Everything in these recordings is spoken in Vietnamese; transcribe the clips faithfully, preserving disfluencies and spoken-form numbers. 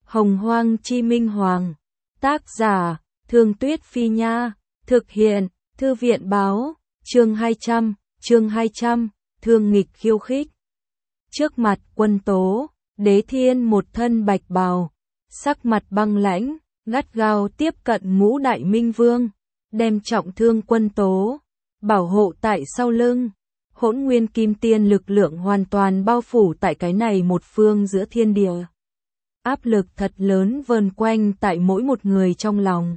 Hồng Hoang Chi Minh Hoàng. Tác giả, Thương Tuyết Phi Nha. Thực hiện, Thư viện Báo. Chương hai trăm, chương hai trăm, Thương Nghịch Khiêu Khích. Trước mặt Quân Tố, Đế Thiên một thân bạch bào, sắc mặt băng lãnh, gắt gao tiếp cận Ngũ Đại Minh Vương, đem trọng thương Quân Tố, bảo hộ tại sau lưng. Hỗn Nguyên Kim Tiên lực lượng hoàn toàn bao phủ tại cái này một phương giữa thiên địa. Áp lực thật lớn vờn quanh tại mỗi một người trong lòng.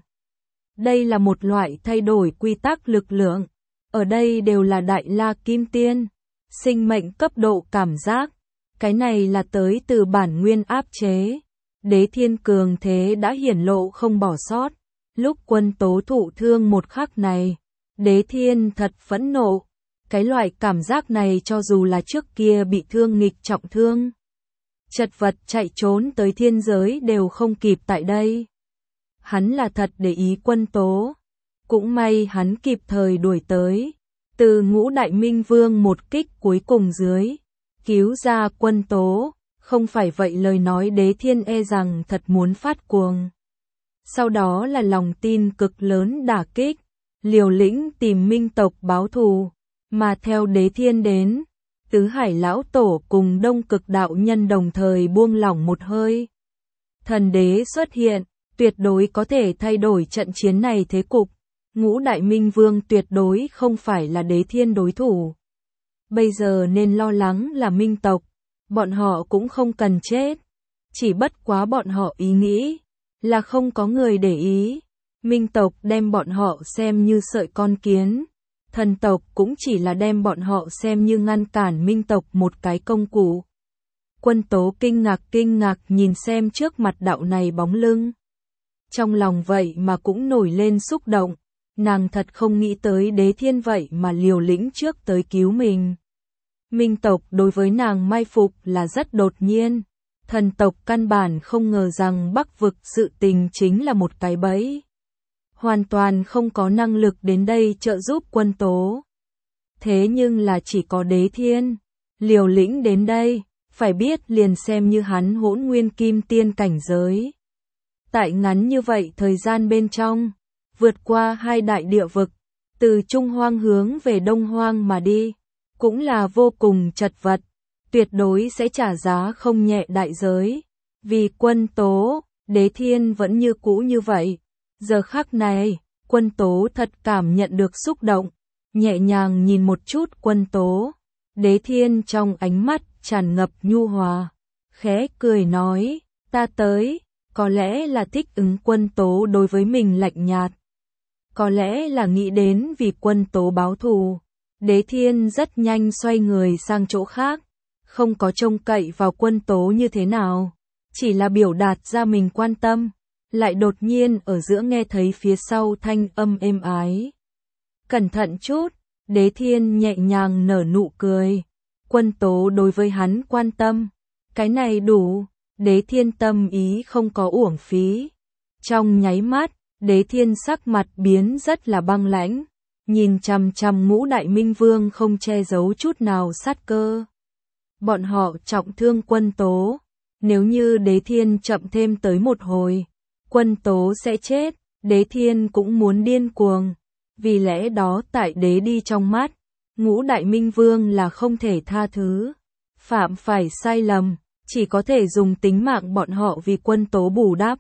Đây là một loại thay đổi quy tắc lực lượng. Ở đây đều là Đại La Kim Tiên, sinh mệnh cấp độ cảm giác. Cái này là tới từ bản nguyên áp chế. Đế Thiên cường thế đã hiển lộ không bỏ sót. Lúc Quân Tố thụ thương một khắc này, Đế Thiên thật phẫn nộ. Cái loại cảm giác này cho dù là trước kia bị thương nghịch trọng thương, chật vật chạy trốn tới thiên giới đều không kịp tại đây. Hắn là thật để ý Quân Tố. Cũng may hắn kịp thời đuổi tới. Từ Ngũ Đại Minh Vương một kích cuối cùng dưới, cứu ra Quân Tố. Không phải vậy lời nói Đế Thiên e rằng thật muốn phát cuồng. Sau đó là lòng tin cực lớn đả kích, liều lĩnh tìm Minh tộc báo thù. Mà theo Đế Thiên đến, Tứ Hải Lão Tổ cùng Đông Cực Đạo Nhân đồng thời buông lỏng một hơi. Thần đế xuất hiện, tuyệt đối có thể thay đổi trận chiến này thế cục. Ngũ Đại Minh Vương tuyệt đối không phải là Đế Thiên đối thủ. Bây giờ nên lo lắng là Minh tộc, bọn họ cũng không cần chết. Chỉ bất quá bọn họ ý nghĩ là không có người để ý. Minh tộc đem bọn họ xem như sợi con kiến. Thần tộc cũng chỉ là đem bọn họ xem như ngăn cản Minh tộc một cái công cụ. Quân Tố kinh ngạc kinh ngạc nhìn xem trước mặt đạo này bóng lưng. Trong lòng vậy mà cũng nổi lên xúc động. Nàng thật không nghĩ tới Đế Thiên vậy mà liều lĩnh trước tới cứu mình. Minh tộc đối với nàng mai phục là rất đột nhiên. Thần tộc căn bản không ngờ rằng Bắc vực sự tình chính là một cái bẫy. Hoàn toàn không có năng lực đến đây trợ giúp Quân Tố. Thế nhưng là chỉ có Đế Thiên liều lĩnh đến đây, phải biết liền xem như hắn Hỗn Nguyên Kim Tiên cảnh giới. Tại ngắn như vậy thời gian bên trong, vượt qua hai đại địa vực, từ Trung Hoang hướng về Đông Hoang mà đi, cũng là vô cùng chật vật, tuyệt đối sẽ trả giá không nhẹ đại giới. Vì Quân Tố, Đế Thiên vẫn như cũ như vậy. Giờ khắc này, Quân Tố thật cảm nhận được xúc động, nhẹ nhàng nhìn một chút Quân Tố. Đế Thiên trong ánh mắt tràn ngập nhu hòa, khẽ cười nói, ta tới, có lẽ là thích ứng Quân Tố đối với mình lạnh nhạt. Có lẽ là nghĩ đến vì Quân Tố báo thù. Đế Thiên rất nhanh xoay người sang chỗ khác, không có trông cậy vào Quân Tố như thế nào, chỉ là biểu đạt ra mình quan tâm. Lại đột nhiên ở giữa nghe thấy phía sau thanh âm êm ái. Cẩn thận chút, Đế Thiên nhẹ nhàng nở nụ cười. Quân Tố đối với hắn quan tâm, cái này đủ. Đế Thiên tâm ý không có uổng phí. Trong nháy mắt, Đế Thiên sắc mặt biến rất là băng lãnh, nhìn chằm chằm Ngũ Đại Minh Vương không che giấu chút nào sát cơ. Bọn họ trọng thương Quân Tố, nếu như Đế Thiên chậm thêm tới một hồi, Quân Tố sẽ chết. Đế Thiên cũng muốn điên cuồng. Vì lẽ đó tại đế đi trong mắt, Ngũ Đại Minh Vương là không thể tha thứ. Phạm phải sai lầm, chỉ có thể dùng tính mạng bọn họ vì Quân Tố bù đắp.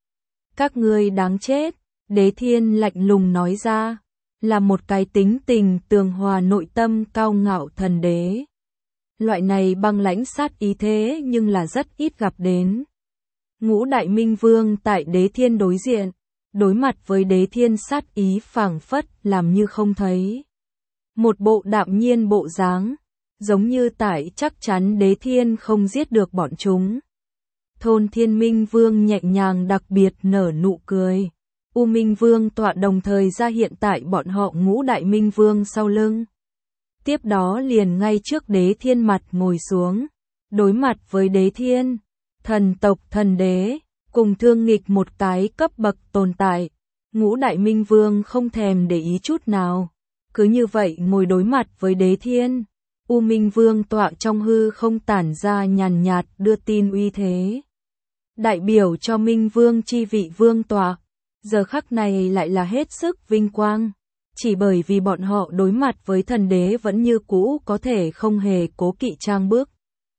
Các ngươi đáng chết, Đế Thiên lạnh lùng nói ra, là một cái tính tình tường hòa nội tâm cao ngạo thần đế. Loại này băng lãnh sát ý thế nhưng là rất ít gặp đến. Ngũ Đại Minh Vương tại Đế Thiên đối diện, đối mặt với Đế Thiên sát ý phảng phất làm như không thấy. Một bộ đạm nhiên bộ dáng, giống như tại chắc chắn Đế Thiên không giết được bọn chúng. Thôn Thiên Minh Vương nhẹ nhàng đặc biệt nở nụ cười. U Minh Vương tọa đồng thời ra hiện tại bọn họ Ngũ Đại Minh Vương sau lưng. Tiếp đó liền ngay trước Đế Thiên mặt ngồi xuống, đối mặt với Đế Thiên. Thần tộc thần đế, cùng thương nghịch một cái cấp bậc tồn tại. Ngũ Đại Minh Vương không thèm để ý chút nào. Cứ như vậy ngồi đối mặt với Đế Thiên. U Minh Vương tọa trong hư không tản ra nhàn nhạt đưa tin uy thế. đại biểu cho Minh Vương chi vị vương tọa, giờ khắc này lại là hết sức vinh quang, chỉ bởi vì bọn họ đối mặt với thần đế vẫn như cũ có thể không hề cố kỵ trang bước.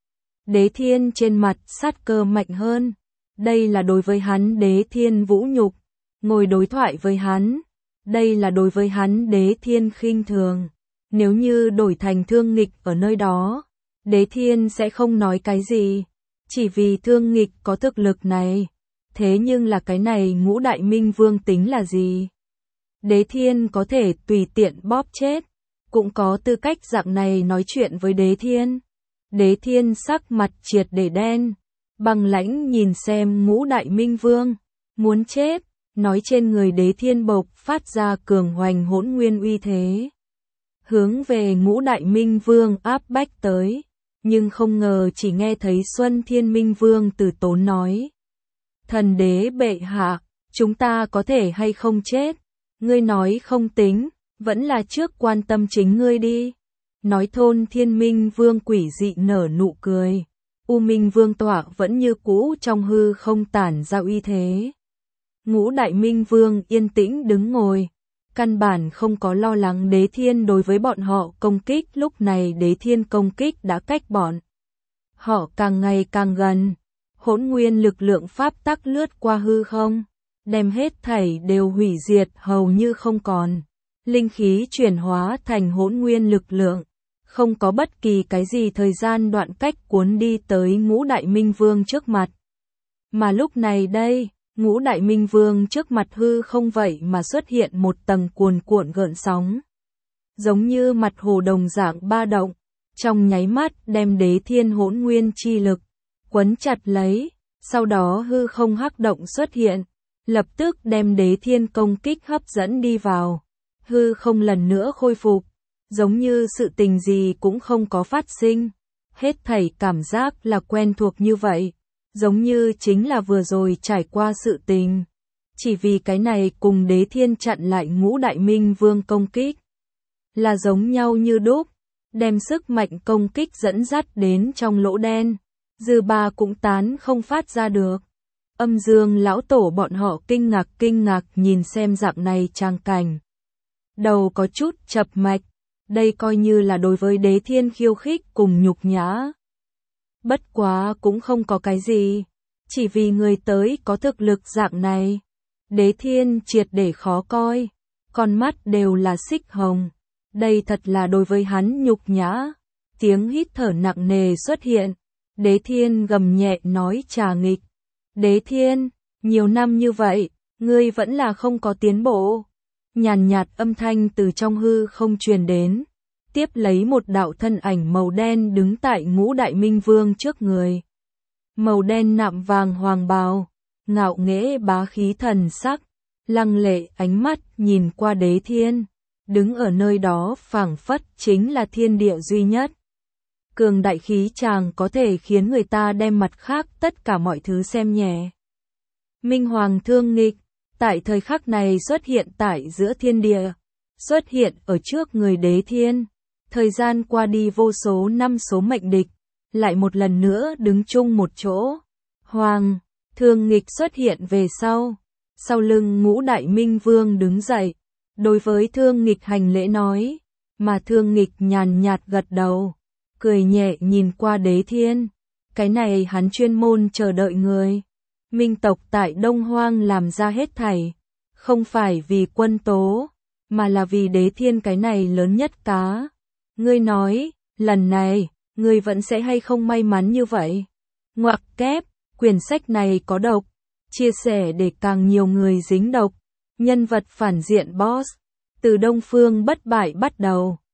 Đế Thiên trên mặt sát cơ mạnh hơn, đây là đối với hắn Đế Thiên vũ nhục, ngồi đối thoại với hắn, đây là đối với hắn Đế Thiên khinh thường. Nếu như đổi thành Thương Nghịch ở nơi đó, Đế Thiên sẽ không nói cái gì, chỉ vì Thương Nghịch có thực lực này. Thế nhưng là cái này Ngũ Đại Minh Vương tính là gì? Đế Thiên có thể tùy tiện bóp chết, cũng có tư cách dạng này nói chuyện với Đế Thiên. Đế Thiên sắc mặt triệt để đen, băng lãnh nhìn xem Ngũ Đại Minh Vương, muốn chết, nói trên người Đế Thiên bộc phát ra cường hoành hỗn nguyên uy thế. Hướng về Ngũ Đại Minh Vương áp bách tới, nhưng không ngờ chỉ nghe thấy Xuân Thiên Minh Vương từ tốn nói. Thần đế bệ hạ, chúng ta có thể hay không chết? Ngươi nói không tính, vẫn là trước quan tâm chính ngươi đi. Nói Thôn Thiên Minh Vương quỷ dị nở nụ cười. U Minh Vương tọa vẫn như cũ trong hư không tản ra uy thế. Ngũ Đại Minh Vương yên tĩnh đứng ngồi. Căn bản không có lo lắng Đế Thiên đối với bọn họ công kích, lúc này Đế Thiên công kích đã cách bọn họ càng ngày càng gần. Hỗn nguyên lực lượng pháp tắc lướt qua hư không, đem hết thảy đều hủy diệt hầu như không còn. Linh khí chuyển hóa thành hỗn nguyên lực lượng, không có bất kỳ cái gì thời gian đoạn cách cuốn đi tới Ngũ Đại Minh Vương trước mặt. Mà lúc này đây, Ngũ Đại Minh Vương trước mặt hư không vậy mà xuất hiện một tầng cuồn cuộn gợn sóng. Giống như mặt hồ đồng dạng ba động, trong nháy mắt đem Đế Thiên hỗn nguyên chi lực quấn chặt lấy, sau đó hư không hắc động xuất hiện, lập tức đem Đế Thiên công kích hấp dẫn đi vào. Hư không lần nữa khôi phục, giống như sự tình gì cũng không có phát sinh. Hết thảy cảm giác là quen thuộc như vậy, giống như chính là vừa rồi trải qua sự tình. Chỉ vì cái này cùng Đế Thiên chặn lại Ngũ Đại Minh Vương công kích, là giống nhau như đúc, đem sức mạnh công kích dẫn dắt đến trong lỗ đen. Dư ba cũng tán không phát ra được. Âm Dương lão tổ bọn họ kinh ngạc kinh ngạc nhìn xem dạng này trang cảnh. Đầu có chút chập mạch, đây coi như là đối với Đế Thiên khiêu khích cùng nhục nhã. Bất quá cũng không có cái gì, chỉ vì người tới có thực lực dạng này. Đế Thiên triệt để khó coi, con mắt đều là xích hồng. Đây thật là đối với hắn nhục nhã. Tiếng hít thở nặng nề xuất hiện. Đế Thiên gầm nhẹ nói Trà Nghịch. Đế Thiên, nhiều năm như vậy, ngươi vẫn là không có tiến bộ. Nhàn nhạt âm thanh từ trong hư không truyền đến, tiếp lấy một đạo thân ảnh màu đen đứng tại Ngũ Đại Minh Vương trước người. Màu đen nạm vàng hoàng bào, ngạo nghễ bá khí thần sắc, lăng lệ ánh mắt nhìn qua Đế Thiên, đứng ở nơi đó phảng phất chính là thiên địa duy nhất. Cường đại khí chàng có thể khiến người ta đem mặt khác tất cả mọi thứ xem nhẹ. Minh Hoàng Thương Nghịch, tại thời khắc này xuất hiện tại giữa thiên địa, xuất hiện ở trước người Đế Thiên. Thời gian qua đi vô số năm số mệnh địch, lại một lần nữa đứng chung một chỗ. Hoàng Thương Nghịch xuất hiện về sau, sau lưng Ngũ Đại Minh Vương đứng dậy, đối với Thương Nghịch hành lễ nói, mà Thương Nghịch nhàn nhạt gật đầu. Cười nhẹ nhìn qua Đế Thiên, cái này hắn chuyên môn chờ đợi người. Minh tộc tại Đông Hoang làm ra hết thảy, không phải vì quân tố, mà là vì Đế Thiên cái này lớn nhất cá. Ngươi nói, lần này, ngươi vẫn sẽ hay không may mắn như vậy? Ngoặc kép, quyển sách này có độc, chia sẻ để càng nhiều người dính độc. Nhân vật phản diện boss, từ Đông Phương bất bại bắt đầu.